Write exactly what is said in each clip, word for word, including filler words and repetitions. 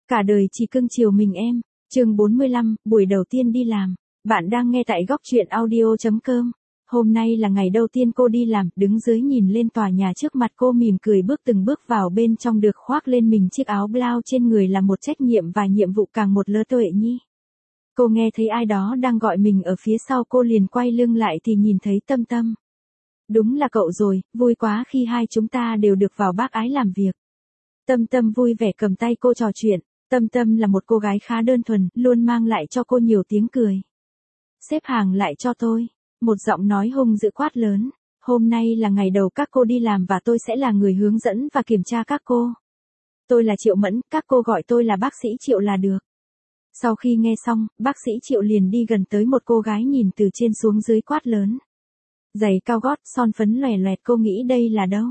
Cả đời chỉ cưng chiều mình em. Chương bốn mươi lăm, buổi đầu tiên đi làm. Bạn đang nghe tại góc truyện audio chấm com. Hôm nay là ngày đầu tiên cô đi làm, đứng dưới nhìn lên tòa nhà trước mặt cô mỉm cười bước từng bước vào bên trong, được khoác lên mình chiếc áo blau trên người là một trách nhiệm và nhiệm vụ càng một lứa Tuệ Nhi. Cô nghe thấy ai đó đang gọi mình ở phía sau, cô liền quay lưng lại thì nhìn thấy Tâm Tâm. Đúng là cậu rồi, vui quá khi hai chúng ta đều được vào bác ái làm việc. Tâm Tâm vui vẻ cầm tay cô trò chuyện. Tâm Tâm là một cô gái khá đơn thuần, luôn mang lại cho cô nhiều tiếng cười. Xếp hàng lại cho tôi. Một giọng nói hung dữ quát lớn. Hôm nay là ngày đầu các cô đi làm và tôi sẽ là người hướng dẫn và kiểm tra các cô. Tôi là Triệu Mẫn, các cô gọi tôi là bác sĩ Triệu là được. Sau khi nghe xong, bác sĩ Triệu liền đi gần tới một cô gái, nhìn từ trên xuống dưới quát lớn. Giày cao gót, son phấn lòe loẹt, cô nghĩ đây là đâu?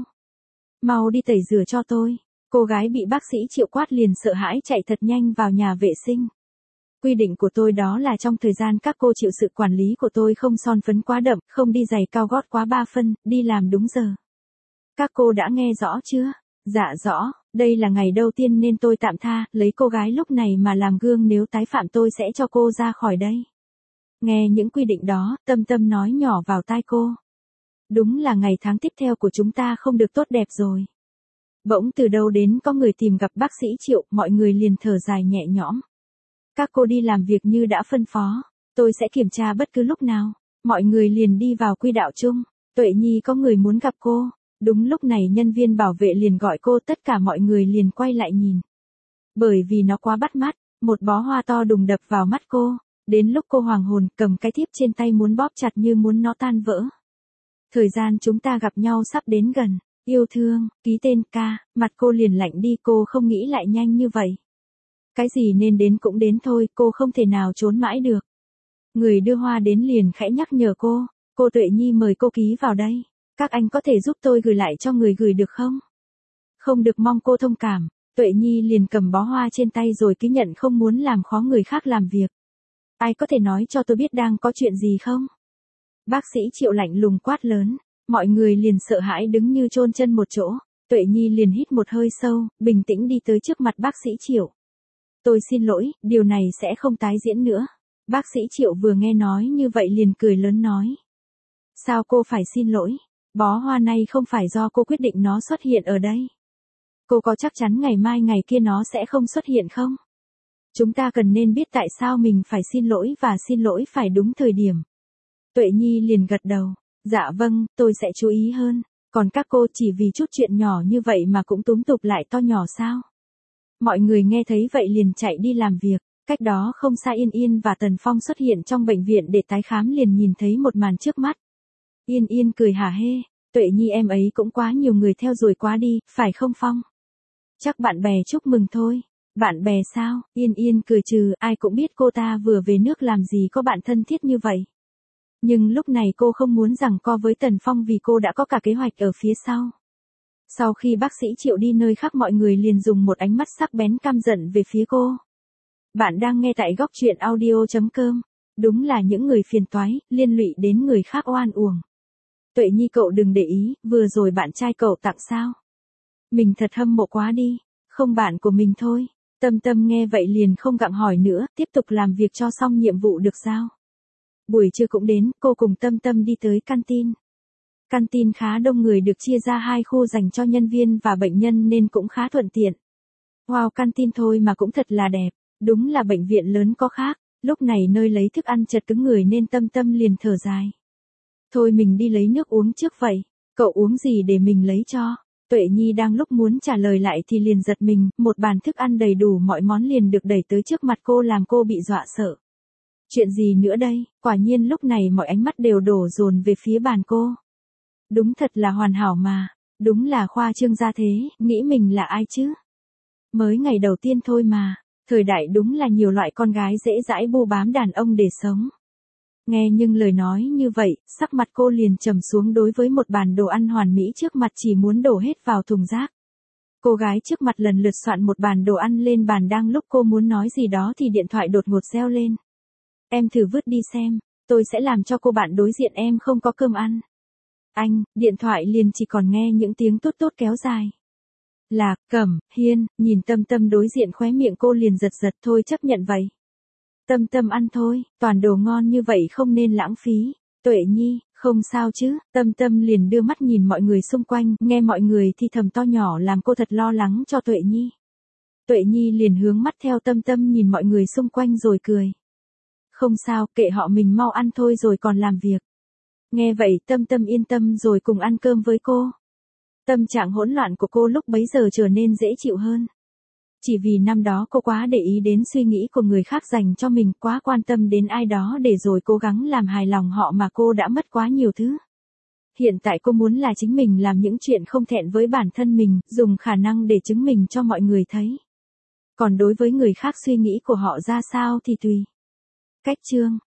Mau đi tẩy rửa cho tôi. Cô gái bị bác sĩ Triệu quát liền sợ hãi chạy thật nhanh vào nhà vệ sinh. Quy định của tôi đó là trong thời gian các cô chịu sự quản lý của tôi không son phấn quá đậm, không đi giày cao gót quá ba phân, đi làm đúng giờ. Các cô đã nghe rõ chưa? Dạ rõ, đây là ngày đầu tiên nên tôi tạm tha, lấy cô gái lúc này mà làm gương, nếu tái phạm tôi sẽ cho cô ra khỏi đây. Nghe những quy định đó, Tâm Tâm nói nhỏ vào tai cô. Đúng là ngày tháng tiếp theo của chúng ta không được tốt đẹp rồi. Bỗng từ đâu đến có người tìm gặp bác sĩ Triệu, mọi người liền thở dài nhẹ nhõm. Các cô đi làm việc như đã phân phó, tôi sẽ kiểm tra bất cứ lúc nào. Mọi người liền đi vào quỹ đạo chung. Tuệ Nhi, có người muốn gặp cô. Đúng lúc này nhân viên bảo vệ liền gọi cô, tất cả mọi người liền quay lại nhìn. Bởi vì nó quá bắt mắt, một bó hoa to đùng đập vào mắt cô. Đến lúc cô hoàng hồn, cầm cái thiếp trên tay muốn bóp chặt như muốn nó tan vỡ. Thời gian chúng ta gặp nhau sắp đến gần. Yêu thương, ký tên ca, mặt cô liền lạnh đi, cô không nghĩ lại nhanh như vậy. Cái gì nên đến cũng đến thôi, cô không thể nào trốn mãi được. Người đưa hoa đến liền khẽ nhắc nhở cô, cô Tuệ Nhi mời cô ký vào đây. Các anh có thể giúp tôi gửi lại cho người gửi được không? Không được, mong cô thông cảm. Tuệ Nhi liền cầm bó hoa trên tay rồi ký nhận, không muốn làm khó người khác làm việc. Ai có thể nói cho tôi biết đang có chuyện gì không? Bác sĩ Triệu lạnh lùng quát lớn. Mọi người liền sợ hãi đứng như chôn chân một chỗ. Tuệ Nhi liền hít một hơi sâu, bình tĩnh đi tới trước mặt bác sĩ Triệu. Tôi xin lỗi, điều này sẽ không tái diễn nữa. Bác sĩ Triệu vừa nghe nói như vậy liền cười lớn nói. Sao cô phải xin lỗi? Bó hoa này không phải do cô quyết định nó xuất hiện ở đây. Cô có chắc chắn ngày mai ngày kia nó sẽ không xuất hiện không? Chúng ta cần nên biết tại sao mình phải xin lỗi, và xin lỗi phải đúng thời điểm. Tuệ Nhi liền gật đầu. Dạ vâng, tôi sẽ chú ý hơn. Còn các cô chỉ vì chút chuyện nhỏ như vậy mà cũng túm tụp lại to nhỏ sao? Mọi người nghe thấy vậy liền chạy đi làm việc. Cách đó không xa Yên Yên và Tần Phong xuất hiện trong bệnh viện để tái khám, liền nhìn thấy một màn trước mắt. Yên Yên cười hả hê. Tuệ Nhi em ấy cũng quá nhiều người theo rồi quá đi, phải không Phong? Chắc bạn bè chúc mừng thôi. Bạn bè sao? Yên Yên cười trừ, ai cũng biết cô ta vừa về nước làm gì có bạn thân thiết như vậy. Nhưng lúc này cô không muốn giằng co với Tần Phong vì cô đã có cả kế hoạch ở phía sau. Sau khi bác sĩ Triệu đi nơi khác, mọi người liền dùng một ánh mắt sắc bén căm giận về phía cô. Bạn đang nghe tại góc truyện audio chấm com. Đúng là những người phiền toái, liên lụy đến người khác oan uổng. Tuệ Nhi, cậu đừng để ý, vừa rồi bạn trai cậu tặng sao? Mình thật hâm mộ quá đi, không bạn của mình thôi. Tâm Tâm nghe vậy liền không gặng hỏi nữa, tiếp tục làm việc cho xong nhiệm vụ được giao. Buổi trưa cũng đến, cô cùng Tâm Tâm đi tới canteen. Canteen khá đông người, được chia ra hai khu dành cho nhân viên và bệnh nhân nên cũng khá thuận tiện. Wow, canteen thôi mà cũng thật là đẹp, đúng là bệnh viện lớn có khác. Lúc này nơi lấy thức ăn chật cứng người nên Tâm Tâm liền thở dài. Thôi mình đi lấy nước uống trước vậy, cậu uống gì để mình lấy cho? Tuệ Nhi đang lúc muốn trả lời lại thì liền giật mình, một bàn thức ăn đầy đủ mọi món liền được đẩy tới trước mặt cô, làm cô bị dọa sợ. Chuyện gì nữa đây? Quả nhiên lúc này mọi ánh mắt đều đổ dồn về phía bàn cô. Đúng thật là hoàn hảo mà, đúng là khoa trương ra thế, nghĩ mình là ai chứ? Mới ngày đầu tiên thôi mà, thời đại đúng là nhiều loại con gái dễ dãi bu bám đàn ông để sống. Nghe nhưng lời nói như vậy, sắc mặt cô liền trầm xuống, đối với một bàn đồ ăn hoàn mỹ trước mặt chỉ muốn đổ hết vào thùng rác. Cô gái trước mặt lần lượt soạn một bàn đồ ăn lên bàn, đang lúc cô muốn nói gì đó thì điện thoại đột ngột reo lên. Em thử vứt đi xem, tôi sẽ làm cho cô bạn đối diện em không có cơm ăn. Anh, điện thoại liền chỉ còn nghe những tiếng tốt tốt kéo dài. Lạc, Cẩm, Hiên, nhìn Tâm Tâm đối diện khóe miệng cô liền giật giật thôi chấp nhận vậy. Tâm Tâm ăn thôi, toàn đồ ngon như vậy không nên lãng phí. Tuệ Nhi, không sao chứ, Tâm Tâm liền đưa mắt nhìn mọi người xung quanh, nghe mọi người thì thầm to nhỏ làm cô thật lo lắng cho Tuệ Nhi. Tuệ Nhi liền hướng mắt theo Tâm Tâm nhìn mọi người xung quanh rồi cười. Không sao, kệ họ mình mau ăn thôi rồi còn làm việc. Nghe vậy Tâm Tâm yên tâm rồi cùng ăn cơm với cô. Tâm trạng hỗn loạn của cô lúc bấy giờ trở nên dễ chịu hơn. Chỉ vì năm đó cô quá để ý đến suy nghĩ của người khác dành cho mình, quá quan tâm đến ai đó để rồi cố gắng làm hài lòng họ mà cô đã mất quá nhiều thứ. Hiện tại cô muốn là chính mình làm những chuyện không thẹn với bản thân mình, dùng khả năng để chứng minh cho mọi người thấy. Còn đối với người khác suy nghĩ của họ ra sao thì tùy. Cách chương